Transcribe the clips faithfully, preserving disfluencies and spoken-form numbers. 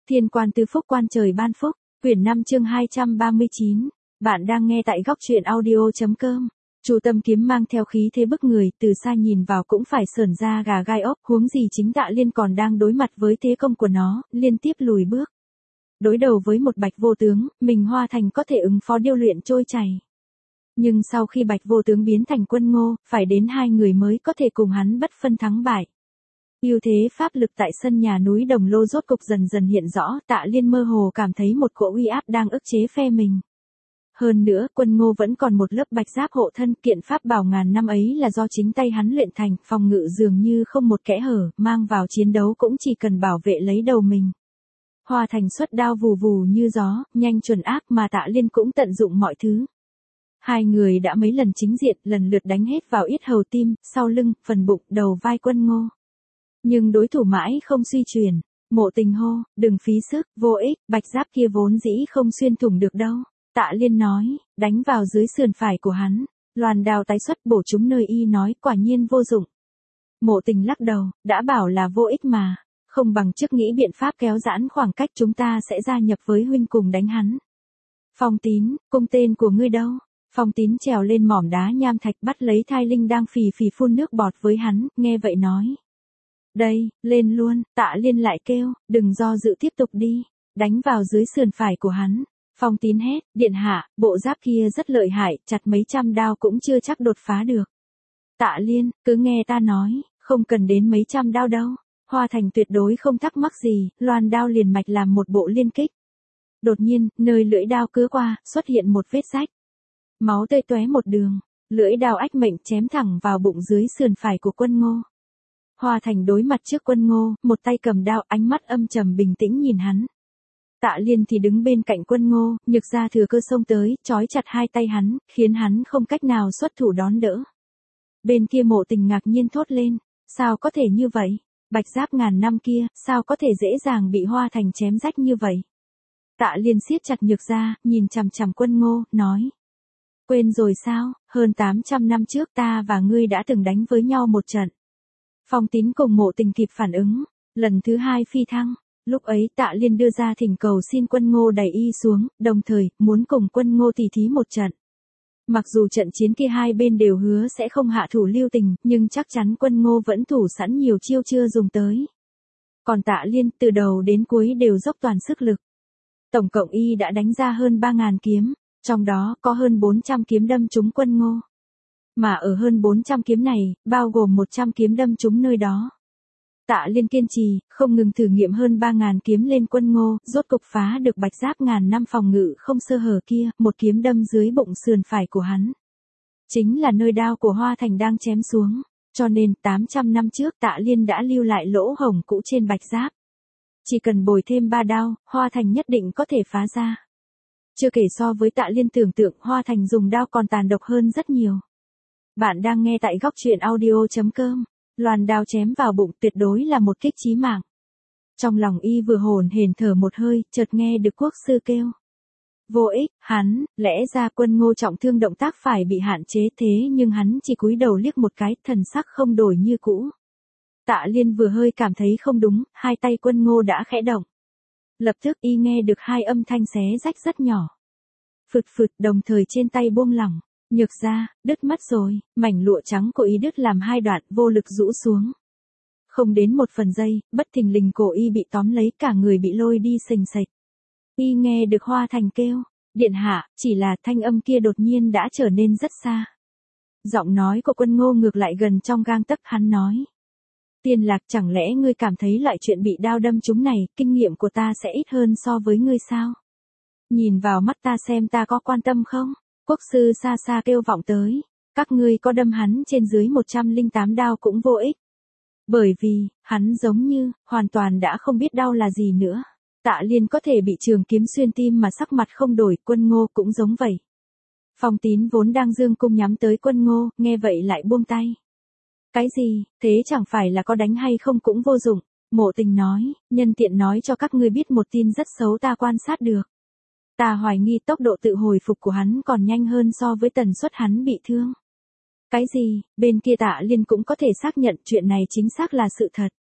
Thiên quan tứ phúc quan trời ban phúc, quyển năm chương hai trăm ba mươi chín. Bạn đang nghe tại góc truyện audio.com. Chu Tâm Kiếm mang theo khí thế bức người, từ xa nhìn vào cũng phải sởn da gà gai ốc, huống gì chính Tạ Liên còn đang đối mặt với thế công của nó, liên tiếp lùi bước. Đối đầu với một Bạch Vô Tướng, mình Hoa Thành có thể ứng phó điêu luyện trôi chảy. Nhưng sau khi Bạch Vô Tướng biến thành Quân Ngô, phải đến hai người mới có thể cùng hắn bất phân thắng bại. Ưu thế pháp lực tại sân nhà núi Đồng Lô rốt cục dần dần hiện rõ, Tạ Liên mơ hồ cảm thấy một cỗ uy áp đang ức chế phe mình. Hơn nữa, Quân Ngô vẫn còn một lớp bạch giáp hộ thân, kiện pháp bảo ngàn năm ấy là do chính tay hắn luyện thành, phòng ngự dường như không một kẽ hở, mang vào chiến đấu cũng chỉ cần bảo vệ lấy đầu mình. Hoa Thành xuất đao vù vù như gió, nhanh chuẩn ác, mà Tạ Liên cũng tận dụng mọi thứ. Hai người đã mấy lần chính diện, lần lượt đánh hết vào yết hầu, tim, sau lưng, phần bụng, đầu vai Quân Ngô. Nhưng đối thủ mãi không suy chuyển. Mộ Tình hô, đừng phí sức, vô ích, bạch giáp kia vốn dĩ không xuyên thủng được đâu. Tạ Liên nói, đánh vào dưới sườn phải của hắn. Loan đao tái xuất bổ trúng nơi y nói, quả nhiên vô dụng. Mộ Tình lắc đầu, đã bảo là vô ích mà. Không bằng trước nghĩ biện pháp kéo giãn khoảng cách, chúng ta sẽ gia nhập với huynh cùng đánh hắn. Phong Tín, cung tên của ngươi đâu? Phong Tín trèo lên mỏm đá nham thạch, bắt lấy Thai Linh đang phì phì phun nước bọt với hắn, nghe vậy nói. Đây, lên luôn. Tạ Liên lại kêu, đừng do dự, tiếp tục đi. Đánh vào dưới sườn phải của hắn. Phong Tín hét, điện hạ, bộ giáp kia rất lợi hại, chặt mấy trăm đao cũng chưa chắc đột phá được. Tạ Liên, cứ nghe ta nói, không cần đến mấy trăm đao đâu. Hoa Thành tuyệt đối không thắc mắc gì, loan đao liền mạch làm một bộ liên kích. Đột nhiên, nơi lưỡi đao cứa qua, xuất hiện một vết rách. Máu tươi tóe một đường, lưỡi đao ách mệnh chém thẳng vào bụng dưới sườn phải của Quân Ngô. Hoa Thành đối mặt trước Quân Ngô, một tay cầm đao, ánh mắt âm trầm bình tĩnh nhìn hắn. Tạ Liên thì đứng bên cạnh Quân Ngô, nhược ra thừa cơ xông tới, trói chặt hai tay hắn, khiến hắn không cách nào xuất thủ đón đỡ. Bên kia Mộ Tình ngạc nhiên thốt lên, sao có thể như vậy? Bạch giáp ngàn năm kia, sao có thể dễ dàng bị Hoa Thành chém rách như vậy? Tạ Liên siết chặt nhược ra, nhìn chằm chằm Quân Ngô, nói. Quên rồi sao, hơn tám trăm năm trước ta và ngươi đã từng đánh với nhau một trận. Phong Tín cùng Mộ Tình kịp phản ứng, lần thứ hai phi thăng, lúc ấy Tạ Liên đưa ra thỉnh cầu xin Quân Ngô đẩy y xuống, đồng thời, muốn cùng Quân Ngô tỉ thí một trận. Mặc dù trận chiến kia hai bên đều hứa sẽ không hạ thủ lưu tình, nhưng chắc chắn Quân Ngô vẫn thủ sẵn nhiều chiêu chưa dùng tới. Còn Tạ Liên, từ đầu đến cuối đều dốc toàn sức lực. Tổng cộng y đã đánh ra hơn ba nghìn kiếm, trong đó có hơn bốn trăm kiếm đâm trúng Quân Ngô. Mà ở hơn bốn trăm kiếm này, bao gồm một trăm kiếm đâm trúng nơi đó. Tạ Liên kiên trì, không ngừng thử nghiệm hơn ba nghìn kiếm lên Quân Ngô, rốt cục phá được bạch giáp ngàn năm phòng ngự không sơ hở kia, một kiếm đâm dưới bụng sườn phải của hắn. Chính là nơi đao của Hoa Thành đang chém xuống, cho nên tám trăm năm trước Tạ Liên đã lưu lại lỗ hổng cũ trên bạch giáp. Chỉ cần bồi thêm ba đao, Hoa Thành nhất định có thể phá ra. Chưa kể so với Tạ Liên tưởng tượng, Hoa Thành dùng đao còn tàn độc hơn rất nhiều. Bạn đang nghe tại góc truyện audio.com. Loan đao chém vào bụng tuyệt đối là một kích chí mạng. Trong lòng y vừa hồn hển thở một hơi, chợt nghe được quốc sư kêu. Vô ích, hắn, lẽ ra Quân Ngô trọng thương động tác phải bị hạn chế, thế nhưng hắn chỉ cúi đầu liếc một cái, thần sắc không đổi như cũ. Tạ Liên vừa hơi cảm thấy không đúng, hai tay Quân Ngô đã khẽ động. Lập tức y nghe được hai âm thanh xé rách rất nhỏ. Phụt phụt, đồng thời trên tay buông lỏng. Nhược ra, đứt mất rồi, mảnh lụa trắng của y đứt làm hai đoạn, vô lực rũ xuống. Không đến một phần giây, bất thình lình cổ y bị tóm lấy, cả người bị lôi đi sình sạch. Y nghe được Hoa Thành kêu, điện hạ, chỉ là thanh âm kia đột nhiên đã trở nên rất xa. Giọng nói của Quân Ngô ngược lại gần trong gang tấc, hắn nói. Tiên Lạc, chẳng lẽ ngươi cảm thấy loại chuyện bị đao đâm trúng này, kinh nghiệm của ta sẽ ít hơn so với ngươi sao? Nhìn vào mắt ta xem ta có quan tâm không? Quốc sư xa xa kêu vọng tới, các ngươi có đâm hắn trên dưới một trăm lẻ tám đao cũng vô ích. Bởi vì, hắn giống như, hoàn toàn đã không biết đau là gì nữa. Tạ Liên có thể bị trường kiếm xuyên tim mà sắc mặt không đổi, Quân Ngô cũng giống vậy. Phong Tín vốn đang dương cung nhắm tới Quân Ngô, nghe vậy lại buông tay. Cái gì, thế chẳng phải là có đánh hay không cũng vô dụng. Mộ Tình nói, nhân tiện nói cho các ngươi biết một tin rất xấu ta quan sát được. Ta hoài nghi tốc độ tự hồi phục của hắn còn nhanh hơn so với tần suất hắn bị thương. Cái gì, bên kia Tạ Liên cũng có thể xác nhận chuyện này chính xác là sự thật.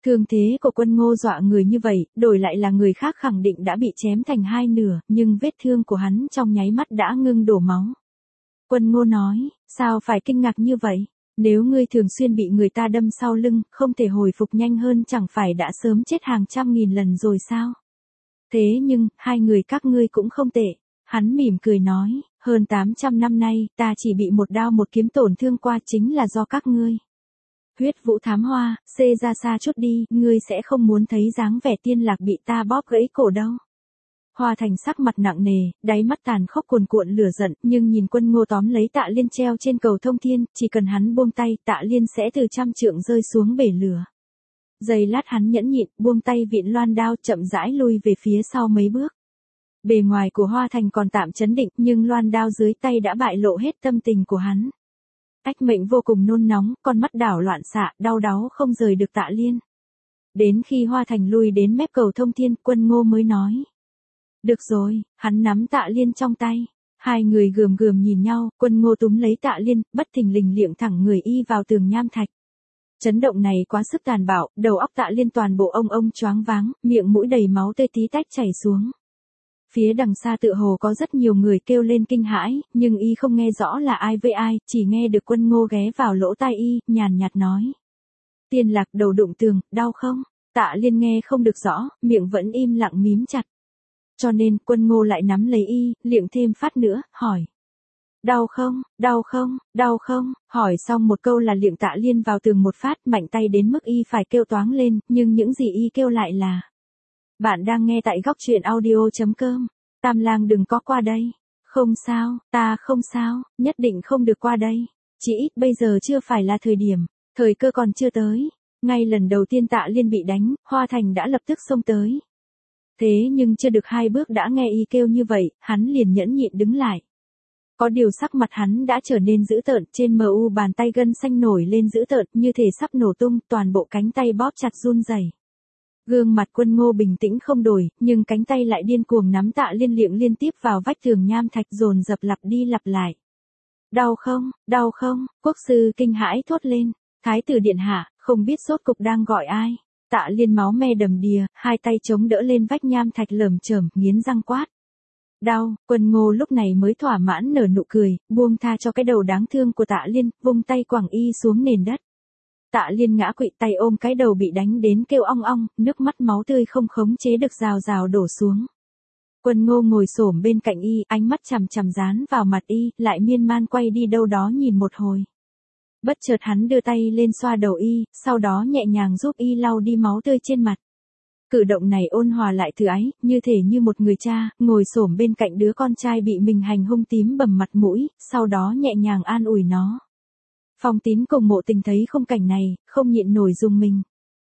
Thương thế của Quân Ngô dọa người như vậy, đổi lại là người khác khẳng định đã bị chém thành hai nửa, nhưng vết thương của hắn trong nháy mắt đã ngưng đổ máu. Quân Ngô nói, sao phải kinh ngạc như vậy? Nếu ngươi thường xuyên bị người ta đâm sau lưng, không thể hồi phục nhanh hơn chẳng phải đã sớm chết hàng trăm nghìn lần rồi sao? Thế nhưng, hai người các ngươi cũng không tệ. Hắn mỉm cười nói, hơn tám trăm năm nay, ta chỉ bị một đao một kiếm tổn thương qua chính là do các ngươi. Huyết Vũ Thám Hoa, xê ra xa chút đi, ngươi sẽ không muốn thấy dáng vẻ Tiên Lạc bị ta bóp gãy cổ đâu. Hoa Thành sắc mặt nặng nề, đáy mắt tàn khốc cuồn cuộn lửa giận, nhưng nhìn Quân Ngô tóm lấy Tạ Liên treo trên cầu thông thiên, chỉ cần hắn buông tay, Tạ Liên sẽ từ trăm trượng rơi xuống bể lửa. Giây lát hắn nhẫn nhịn, buông tay vịn loan đao, chậm rãi lui về phía sau mấy bước. Bề ngoài của Hoa Thành còn tạm chấn định, nhưng loan đao dưới tay đã bại lộ hết tâm tình của hắn. Ách Mệnh vô cùng nôn nóng, con mắt đảo loạn xạ, đau đáu không rời được Tạ Liên. Đến khi Hoa Thành lui đến mép cầu thông thiên, Quân Ngô mới nói. Được rồi, hắn nắm Tạ Liên trong tay. Hai người gườm gườm nhìn nhau, Quân Ngô túm lấy Tạ Liên, bất thình lình liệng thẳng người y vào tường nham thạch. Chấn động này quá sức tàn bạo, đầu óc Tạ Liên toàn bộ ông ông choáng váng, miệng mũi đầy máu tươi tí tách chảy xuống. Phía đằng xa tựa hồ có rất nhiều người kêu lên kinh hãi, nhưng y không nghe rõ là ai với ai, chỉ nghe được Quân Ngô ghé vào lỗ tai y, nhàn nhạt nói. Tiên Lạc đầu đụng tường, đau không? Tạ Liên nghe không được rõ, miệng vẫn im lặng mím chặt. Cho nên Quân Ngô lại nắm lấy y, liệng thêm phát nữa, hỏi. Đau không, đau không, đau không, hỏi xong một câu là liệng Tạ Liên vào tường một phát, mạnh tay đến mức y phải kêu toáng lên, nhưng những gì y kêu lại là. Bạn đang nghe tại góc truyện audio chấm com. Tam Lang đừng có qua đây. Không sao, ta không sao, nhất định không được qua đây. Chỉ ít bây giờ chưa phải là thời điểm, thời cơ còn chưa tới. Ngay lần đầu tiên Tạ Liên bị đánh, Hoa Thành đã lập tức xông tới. Thế nhưng chưa được hai bước đã nghe y kêu như vậy, hắn liền nhẫn nhịn đứng lại. Có điều sắc mặt hắn đã trở nên dữ tợn, trên mờ u bàn tay gân xanh nổi lên dữ tợn, như thể sắp nổ tung, toàn bộ cánh tay bóp chặt run rẩy. Gương mặt Quân Ngô bình tĩnh không đổi, nhưng cánh tay lại điên cuồng nắm Tạ Liên liệng liên tiếp vào vách tường nham thạch dồn dập lặp đi lặp lại. Đau không, đau không, quốc sư kinh hãi thốt lên, thái tử điện hạ, không biết rốt cục đang gọi ai. Tạ Liên máu me đầm đìa, hai tay chống đỡ lên vách nham thạch lởm chởm, nghiến răng quát. Đau, Quân Ngô lúc này mới thỏa mãn nở nụ cười, buông tha cho cái đầu đáng thương của Tạ Liên, vung tay quẳng y xuống nền đất. Tạ Liên ngã quỵ, tay ôm cái đầu bị đánh đến kêu ong ong, nước mắt máu tươi không khống chế được rào rào đổ xuống. Quân Ngô ngồi xổm bên cạnh y, ánh mắt chằm chằm dán vào mặt y, lại miên man quay đi đâu đó nhìn một hồi. Bất chợt hắn đưa tay lên xoa đầu y, sau đó nhẹ nhàng giúp y lau đi máu tươi trên mặt. Cử động này ôn hòa lại từ ái, như thể như một người cha, ngồi xổm bên cạnh đứa con trai bị mình hành hung tím bầm mặt mũi, sau đó nhẹ nhàng an ủi nó. Phong Tín cùng Mộ Tình thấy khung cảnh này, không nhịn nổi rùng mình.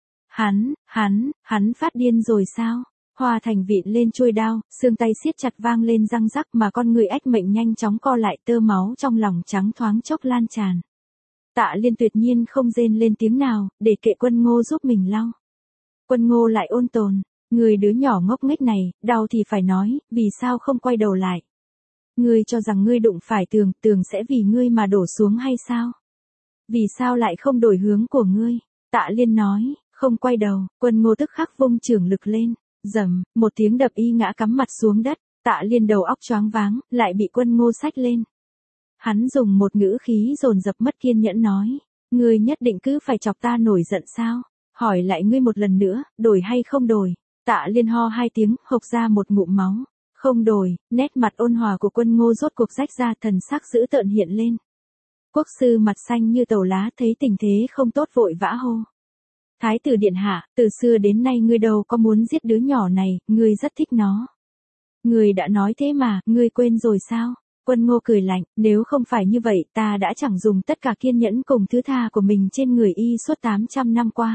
Hắn, hắn, hắn phát điên rồi sao? Hoa Thành vịn lên chuôi đao, xương tay siết chặt vang lên răng rắc mà con người Ách Mệnh nhanh chóng co lại, tơ máu trong lòng trắng thoáng chốc lan tràn. Tạ Liên tuyệt nhiên không rên lên tiếng nào, để kệ Quân Ngô giúp mình lau. Quân Ngô lại ôn tồn, người đứa nhỏ ngốc nghếch này, đau thì phải nói, vì sao không quay đầu lại? Ngươi cho rằng ngươi đụng phải tường, tường sẽ vì ngươi mà đổ xuống hay sao? Vì sao lại không đổi hướng của ngươi? Tạ Liên nói, không quay đầu. Quân Ngô tức khắc vung chưởng lực lên, rầm, một tiếng đập y ngã cắm mặt xuống đất. Tạ Liên đầu óc choáng váng, lại bị Quân Ngô xách lên. Hắn dùng một ngữ khí dồn dập mất kiên nhẫn nói, ngươi nhất định cứ phải chọc ta nổi giận sao? Hỏi lại ngươi một lần nữa, đổi hay không đổi? Tạ Liên ho hai tiếng, hộc ra một ngụm máu. Không đổi. Nét mặt ôn hòa của Quân Ngô rốt cuộc rách ra, thần sắc dữ tợn hiện lên. Quốc sư mặt xanh như tàu lá, thấy tình thế không tốt vội vã hô. Thái tử điện hạ, từ xưa đến nay ngươi đâu có muốn giết đứa nhỏ này, ngươi rất thích nó. Ngươi đã nói thế mà, ngươi quên rồi sao? Quân Ngô cười lạnh, nếu không phải như vậy, ta đã chẳng dùng tất cả kiên nhẫn cùng thứ tha của mình trên người y suốt tám trăm năm qua.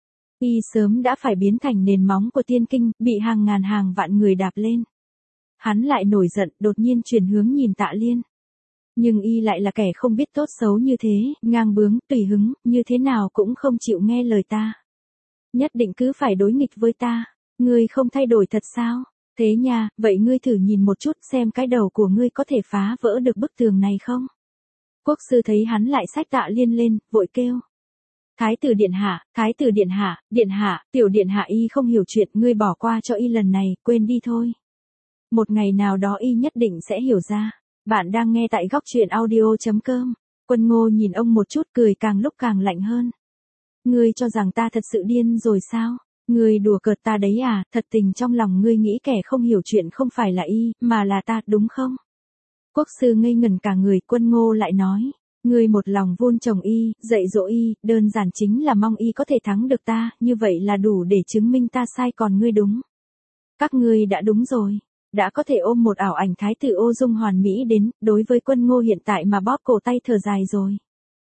Y sớm đã phải biến thành nền móng của tiên kinh, bị hàng ngàn hàng vạn người đạp lên. Hắn lại nổi giận, đột nhiên chuyển hướng nhìn Tạ Liên. Nhưng y lại là kẻ không biết tốt xấu như thế, ngang bướng, tùy hứng, như thế nào cũng không chịu nghe lời ta. Nhất định cứ phải đối nghịch với ta. Ngươi không thay đổi thật sao? Thế nha, vậy ngươi thử nhìn một chút xem cái đầu của ngươi có thể phá vỡ được bức tường này không? Quốc sư thấy hắn lại xách Tạ Liên lên, vội kêu. Thái tử điện hạ, thái tử điện hạ, điện hạ, tiểu điện hạ y không hiểu chuyện, ngươi bỏ qua cho y lần này, quên đi thôi. Một ngày nào đó y nhất định sẽ hiểu ra. Bạn đang nghe tại góc truyện audio.com. Quân Ngô nhìn ông một chút, cười càng lúc càng lạnh hơn. Ngươi cho rằng ta thật sự điên rồi sao? Ngươi đùa cợt ta đấy à? Thật tình trong lòng ngươi nghĩ kẻ không hiểu chuyện không phải là y, mà là ta, đúng không? Quốc sư ngây ngẩn cả người. Quân Ngô lại nói. Ngươi một lòng vun trồng y, dạy dỗ y, đơn giản chính là mong y có thể thắng được ta, như vậy là đủ để chứng minh ta sai còn ngươi đúng. Các ngươi đã đúng rồi. Đã có thể ôm một ảo ảnh thái tử ô dung hoàn mỹ đến, đối với Quân Ngô hiện tại mà bóp cổ tay thở dài rồi.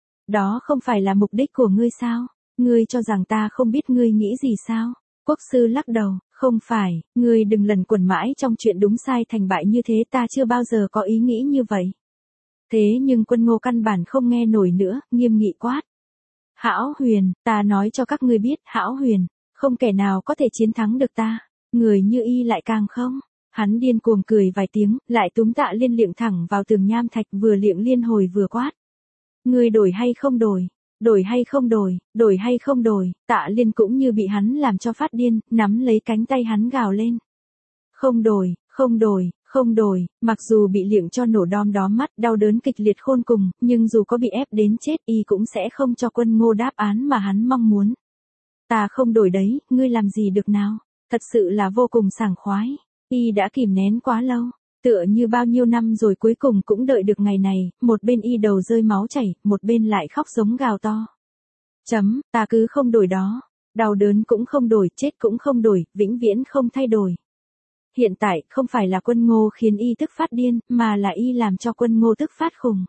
Đó không phải là mục đích của ngươi sao? Ngươi cho rằng ta không biết ngươi nghĩ gì sao? Quốc sư lắc đầu, không phải, ngươi đừng lần quẩn mãi trong chuyện đúng sai thành bại như thế, ta chưa bao giờ có ý nghĩ như vậy. Thế nhưng Quân Ngô căn bản không nghe nổi nữa, nghiêm nghị quát. Hão Huyền, ta nói cho các ngươi biết, Hão Huyền, không kẻ nào có thể chiến thắng được ta, người như y lại càng không. Hắn điên cuồng cười vài tiếng, lại túm Tạ Liên liệng thẳng vào tường nham thạch, vừa liệng liên hồi vừa quát. Ngươi đổi hay không đổi? Đổi hay không đổi? Đổi hay không đổi? Tạ Liên cũng như bị hắn làm cho phát điên, nắm lấy cánh tay hắn gào lên. Không đổi, không đổi, không đổi, mặc dù bị liệng cho nổ đom đóm mắt, đau đớn kịch liệt khôn cùng, nhưng dù có bị ép đến chết y cũng sẽ không cho Quân Ngô đáp án mà hắn mong muốn. Ta không đổi đấy, ngươi làm gì được nào? Thật sự là vô cùng sảng khoái. Y đã kìm nén quá lâu, tựa như bao nhiêu năm rồi cuối cùng cũng đợi được ngày này, một bên y đầu rơi máu chảy, một bên lại khóc giống gào to. Chấm, ta cứ không đổi đó, đau đớn cũng không đổi, chết cũng không đổi, vĩnh viễn không thay đổi. Hiện tại, không phải là Quân Ngô khiến y tức phát điên, mà là y làm cho Quân Ngô tức phát khùng.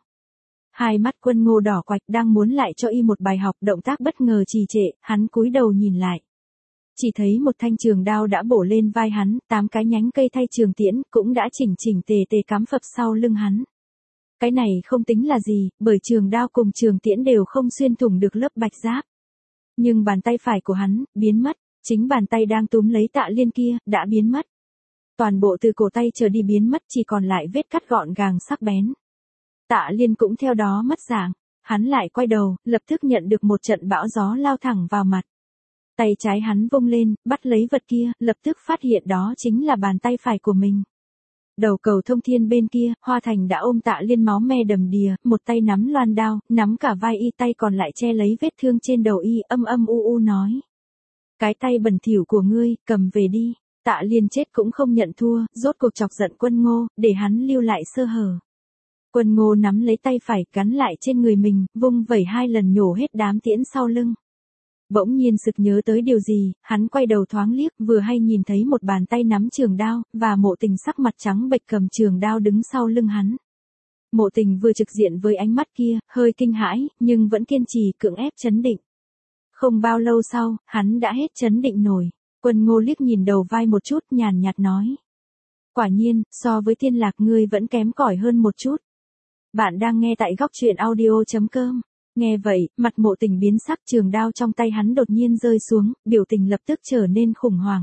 Hai mắt Quân Ngô đỏ quạch đang muốn lại cho y một bài học, động tác bất ngờ trì trệ, hắn cúi đầu nhìn lại. Chỉ thấy một thanh trường đao đã bổ lên vai hắn, tám cái nhánh cây thay trường tiễn, cũng đã chỉnh chỉnh tề tề cắm phập sau lưng hắn. Cái này không tính là gì, bởi trường đao cùng trường tiễn đều không xuyên thủng được lớp bạch giáp. Nhưng bàn tay phải của hắn, biến mất, chính bàn tay đang túm lấy Tạ Liên kia, đã biến mất. Toàn bộ từ cổ tay trở đi biến mất, chỉ còn lại vết cắt gọn gàng sắc bén. Tạ Liên cũng theo đó mất dạng, hắn lại quay đầu, lập tức nhận được một trận bão gió lao thẳng vào mặt. Tay trái hắn vung lên, bắt lấy vật kia, lập tức phát hiện đó chính là bàn tay phải của mình. Đầu cầu thông thiên bên kia, Hoa Thành đã ôm Tạ Liên máu me đầm đìa, một tay nắm loan đao, nắm cả vai y, tay còn lại che lấy vết thương trên đầu y, âm âm u u nói. Cái tay bẩn thỉu của ngươi, cầm về đi. Tạ Liên chết cũng không nhận thua, rốt cuộc chọc giận Quân Ngô, để hắn lưu lại sơ hở. Quân Ngô nắm lấy tay phải, gắn lại trên người mình, vung vẩy hai lần nhổ hết đám tiễn sau lưng. Bỗng nhiên sực nhớ tới điều gì, hắn quay đầu thoáng liếc, vừa hay nhìn thấy một bàn tay nắm trường đao, và Mộ Tình sắc mặt trắng bệch cầm trường đao đứng sau lưng hắn. Mộ Tình vừa trực diện với ánh mắt kia, hơi kinh hãi, nhưng vẫn kiên trì cưỡng ép trấn định. Không bao lâu sau, hắn đã hết trấn định nổi. Quân Ngô liếc nhìn đầu vai một chút, nhàn nhạt nói. Quả nhiên, so với Thiên Lạc ngươi vẫn kém cỏi hơn một chút. Bạn đang nghe tại góc truyện audio.com. Nghe vậy, mặt Mộ Tình biến sắc, trường đao trong tay hắn đột nhiên rơi xuống, biểu tình lập tức trở nên khủng hoảng.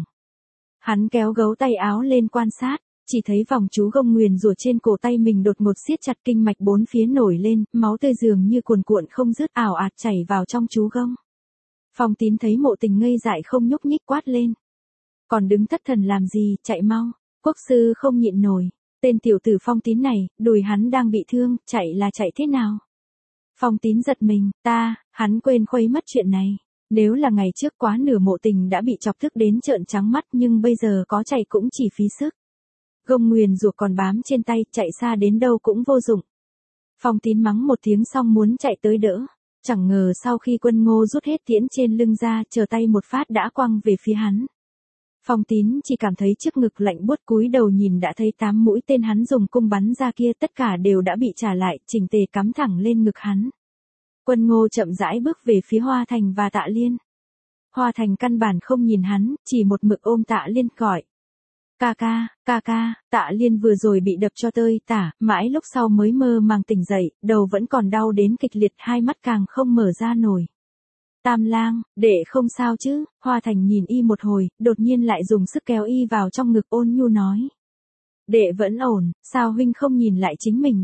Hắn kéo gấu tay áo lên quan sát, chỉ thấy vòng chú gông nguyền rủa trên cổ tay mình đột ngột siết chặt, kinh mạch bốn phía nổi lên, máu tươi dường như cuồn cuộn không dứt ảo ạt chảy vào trong chú gông. Phong Tín thấy Mộ Tình ngây dại không nhúc nhích quát lên. Còn đứng thất thần làm gì, chạy mau. Quốc sư không nhịn nổi. Tên tiểu tử Phong Tín này, đùi hắn đang bị thương, chạy là chạy thế nào? Phong Tín giật mình, ta, hắn quên khuấy mất chuyện này. Nếu là ngày trước quá nửa Mộ Tình đã bị chọc tức đến trợn trắng mắt, nhưng bây giờ có chạy cũng chỉ phí sức. Gông nguyền rủa còn bám trên tay, chạy xa đến đâu cũng vô dụng. Phong Tín mắng một tiếng xong muốn chạy tới đỡ. Chẳng ngờ sau khi Quân Ngô rút hết tiễn trên lưng ra, chờ tay một phát đã quăng về phía hắn. Phong Tín chỉ cảm thấy trước ngực lạnh buốt, cúi đầu nhìn đã thấy tám mũi tên hắn dùng cung bắn ra kia, tất cả đều đã bị trả lại, chỉnh tề cắm thẳng lên ngực hắn. Quân Ngô chậm rãi bước về phía Hoa Thành và Tạ Liên. Hoa Thành căn bản không nhìn hắn, chỉ một mực ôm Tạ Liên gọi. Ca ca, ca ca, Tạ Liên vừa rồi bị đập cho tơi tả, mãi lúc sau mới mơ màng tỉnh dậy, đầu vẫn còn đau đến kịch liệt, hai mắt càng không mở ra nổi. Tam lang, đệ không sao chứ? Hoa Thành nhìn y một hồi, đột nhiên lại dùng sức kéo y vào trong ngực ôn nhu nói. Đệ vẫn ổn, sao huynh không nhìn lại chính mình đi?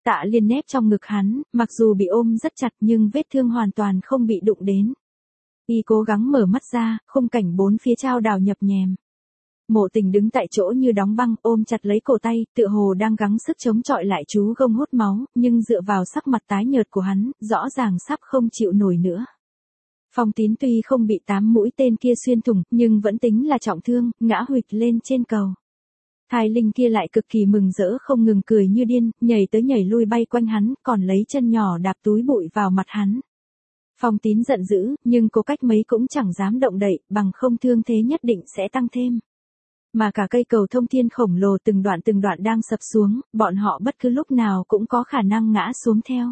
Tạ Liên nép trong ngực hắn, mặc dù bị ôm rất chặt nhưng vết thương hoàn toàn không bị đụng đến. Y cố gắng mở mắt ra, khung cảnh bốn phía trao đảo nhập nhèm. Mộ Tình đứng tại chỗ như đóng băng, ôm chặt lấy cổ tay, tựa hồ đang gắng sức chống chọi lại chú gông hút máu, nhưng dựa vào sắc mặt tái nhợt của hắn, rõ ràng sắp không chịu nổi nữa. Phong Tín tuy không bị tám mũi tên kia xuyên thủng, nhưng vẫn tính là trọng thương, ngã huỵch lên trên cầu. Thái Linh kia lại cực kỳ mừng rỡ không ngừng cười như điên, nhảy tới nhảy lui bay quanh hắn, còn lấy chân nhỏ đạp túi bụi vào mặt hắn. Phong Tín giận dữ, nhưng cố cách mấy cũng chẳng dám động đậy, bằng không thương thế nhất định sẽ tăng thêm. Mà cả cây cầu thông thiên khổng lồ từng đoạn từng đoạn đang sập xuống, bọn họ bất cứ lúc nào cũng có khả năng ngã xuống theo.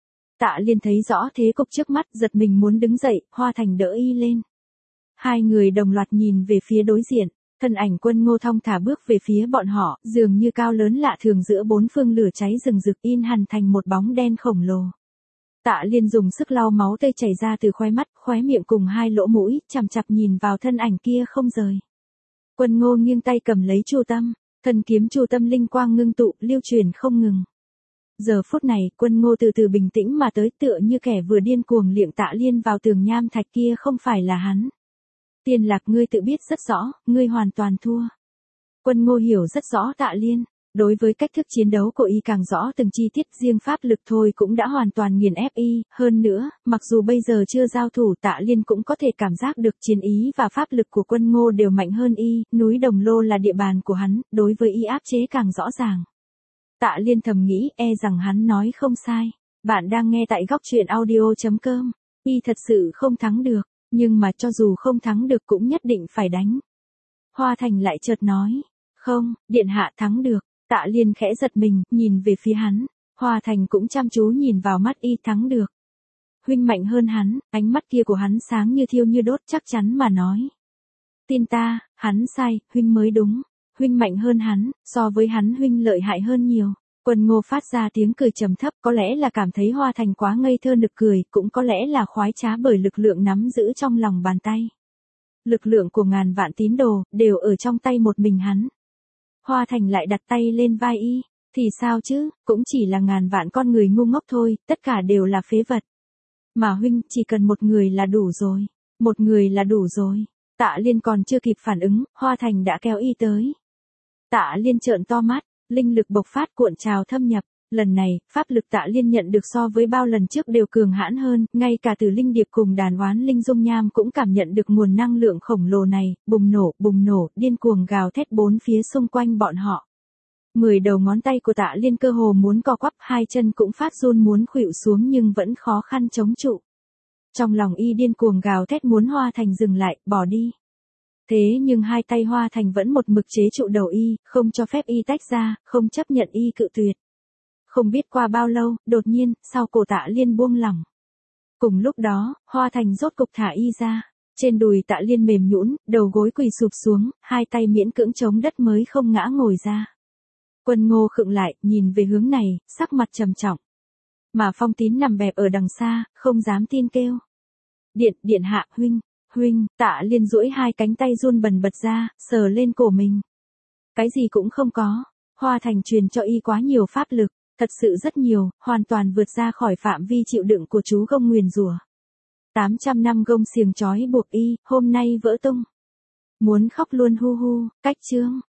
Tạ Liên thấy rõ thế cục trước mắt, giật mình muốn đứng dậy, Hoa Thành đỡ y lên. Hai người đồng loạt nhìn về phía đối diện, thân ảnh Quân Ngô thong thả bước về phía bọn họ, dường như cao lớn lạ thường giữa bốn phương lửa cháy rừng rực in hằn thành một bóng đen khổng lồ. Tạ Liên dùng sức lau máu tươi chảy ra từ khóe mắt, khóe miệng cùng hai lỗ mũi, chằm chằm nhìn vào thân ảnh kia không rời. Quân Ngô nghiêng tay cầm lấy Chu Tâm, thần kiếm Chu Tâm linh quang ngưng tụ, lưu truyền không ngừng. Giờ phút này, Quân Ngô từ từ bình tĩnh mà tới, tựa như kẻ vừa điên cuồng liệng Tạ Liên vào tường nham thạch kia không phải là hắn. Tiên Lạc, ngươi tự biết rất rõ, ngươi hoàn toàn thua. Quân Ngô hiểu rất rõ Tạ Liên. Đối với cách thức chiến đấu của y càng rõ từng chi tiết, riêng pháp lực thôi cũng đã hoàn toàn nghiền ép y, hơn nữa, mặc dù bây giờ chưa giao thủ, Tạ Liên cũng có thể cảm giác được chiến ý và pháp lực của Quân Ngô đều mạnh hơn y, núi Đồng Lô là địa bàn của hắn, đối với y áp chế càng rõ ràng. Tạ Liên thầm nghĩ, e rằng hắn nói không sai. Bạn đang nghe tại góc truyện audio chấm com. Y thật sự không thắng được, nhưng mà cho dù không thắng được cũng nhất định phải đánh. Hoa Thành lại chợt nói, không, điện hạ thắng được. Tạ Liên khẽ giật mình, nhìn về phía hắn. Hoa Thành cũng chăm chú nhìn vào mắt y, thắng được. Huynh mạnh hơn hắn, ánh mắt kia của hắn sáng như thiêu như đốt, chắc chắn mà nói. Tin ta, hắn sai, huynh mới đúng. Huynh mạnh hơn hắn, so với hắn huynh lợi hại hơn nhiều. Quân Ngô phát ra tiếng cười trầm thấp, có lẽ là cảm thấy Hoa Thành quá ngây thơ nực cười, cũng có lẽ là khoái trá bởi lực lượng nắm giữ trong lòng bàn tay. Lực lượng của ngàn vạn tín đồ, đều ở trong tay một mình hắn. Hoa Thành lại đặt tay lên vai y, thì sao chứ, cũng chỉ là ngàn vạn con người ngu ngốc thôi, tất cả đều là phế vật. Mà huynh, chỉ cần một người là đủ rồi, một người là đủ rồi. Tạ Liên còn chưa kịp phản ứng, Hoa Thành đã kéo y tới. Tạ Liên trợn to mắt, linh lực bộc phát cuộn trào thâm nhập. Lần này, pháp lực Tạ Liên nhận được so với bao lần trước đều cường hãn hơn, ngay cả Tử Linh Điệp cùng đàn oán linh dung nham cũng cảm nhận được nguồn năng lượng khổng lồ này, bùng nổ, bùng nổ, điên cuồng gào thét bốn phía xung quanh bọn họ. Mười đầu ngón tay của Tạ Liên cơ hồ muốn co quắp, hai chân cũng phát run muốn khuỵu xuống nhưng vẫn khó khăn chống trụ. Trong lòng y điên cuồng gào thét muốn Hoa Thành dừng lại, bỏ đi. Thế nhưng hai tay Hoa Thành vẫn một mực chế trụ đầu y, không cho phép y tách ra, không chấp nhận y cự tuyệt. Không biết qua bao lâu, đột nhiên, sau cổ Tạ Liên buông lỏng. Cùng lúc đó, Hoa Thành rốt cục thả y ra. Trên đùi Tạ Liên mềm nhũn, đầu gối quỳ sụp xuống, hai tay miễn cưỡng chống đất mới không ngã ngồi ra. Quân Ngô khựng lại, nhìn về hướng này, sắc mặt trầm trọng. Mà Phong Tín nằm bẹp ở đằng xa, không dám tin kêu. Điện, điện hạ, huynh, huynh, Tạ Liên duỗi hai cánh tay run bần bật ra, sờ lên cổ mình. Cái gì cũng không có, Hoa Thành truyền cho y quá nhiều pháp lực. Thật sự rất nhiều, hoàn toàn vượt ra khỏi phạm vi chịu đựng của chú gông nguyền rủa. tám trăm năm gông xiềng trói buộc y, hôm nay vỡ tung. Muốn khóc luôn hu hu, cách chương.